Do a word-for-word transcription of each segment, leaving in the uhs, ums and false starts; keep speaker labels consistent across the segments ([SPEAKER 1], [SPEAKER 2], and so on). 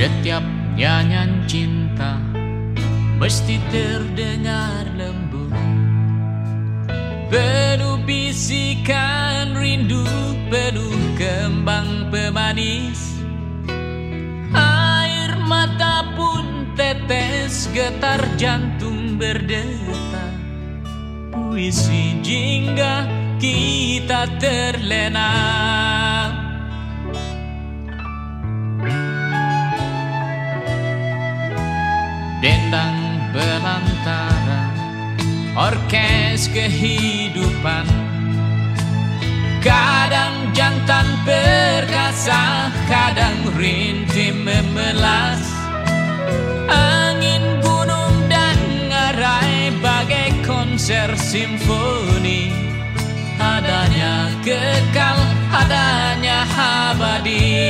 [SPEAKER 1] Setiap nyanyian cinta mesti terdengar lembut, penuh bisikan rindu, penuh kembang pemanis. Air mata pun tetes, getar jantung berdetak. Puisi jingga kita terlena. Dendang belantara orkes kehidupan, kadang jantan perkasa, kadang rintim memelas. Angin gunung dan ngarai bagai konser simfoni, adanya kekal, adanya abadi.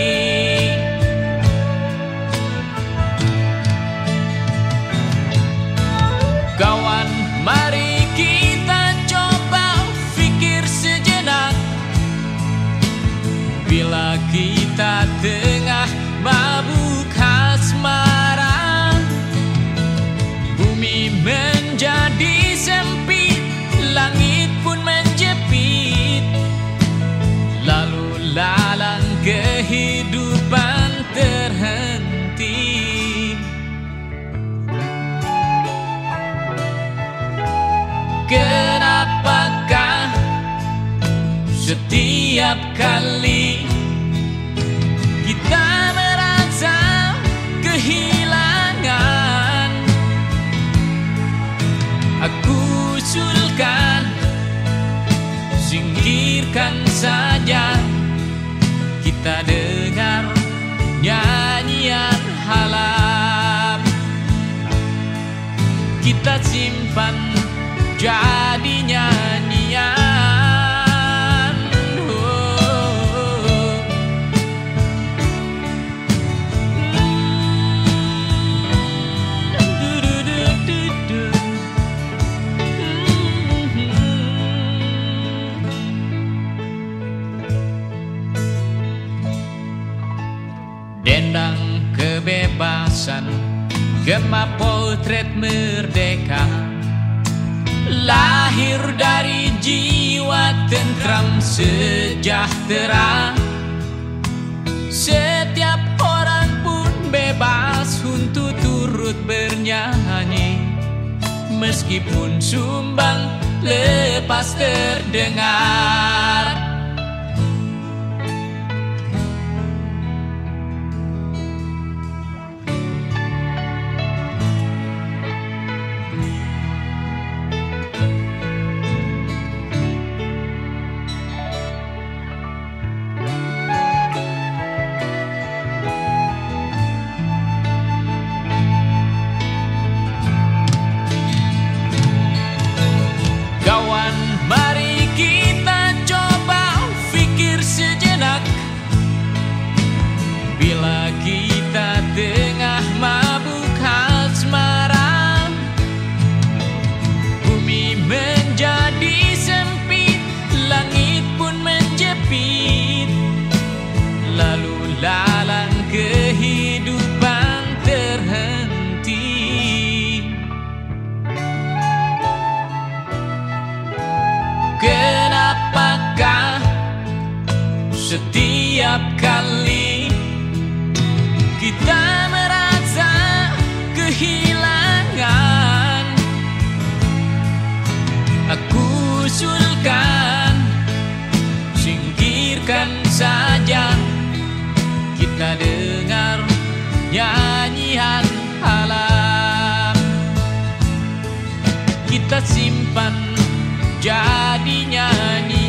[SPEAKER 1] Kawan, mari kita coba fikir sejenak. Bila kita tengah mabuk asmara, bumi menjadi sempit, langit pun menjepit, lalu lalang kehidupan terhenti. Kenapakah setiap kali kita merasa kehilangan? Aku usulkan, singkirkan saja. Kita dengar nyanyian alam, kita simpan jadi nyanyian. Oh. Du, du, du, du, du. Dendang kebebasan, gema potret merdeka, lahir dari jiwa tentram sejahtera. Setiap orang pun bebas untuk turut bernyanyi, meskipun sumbang lepas terdengar. Kawan, mari kita coba fikir sejenak. Bila kita tengah mabuk asmara, bumi menjadi sempit, langit pun menjepit, lalu lalang kehidupan terhenti. Kenapakah setiap kali kita merasa kehilangan? Aku usulkan, singkirkan saja. Kita dengar nyanyian alam, kita simpan jadi nyanyi.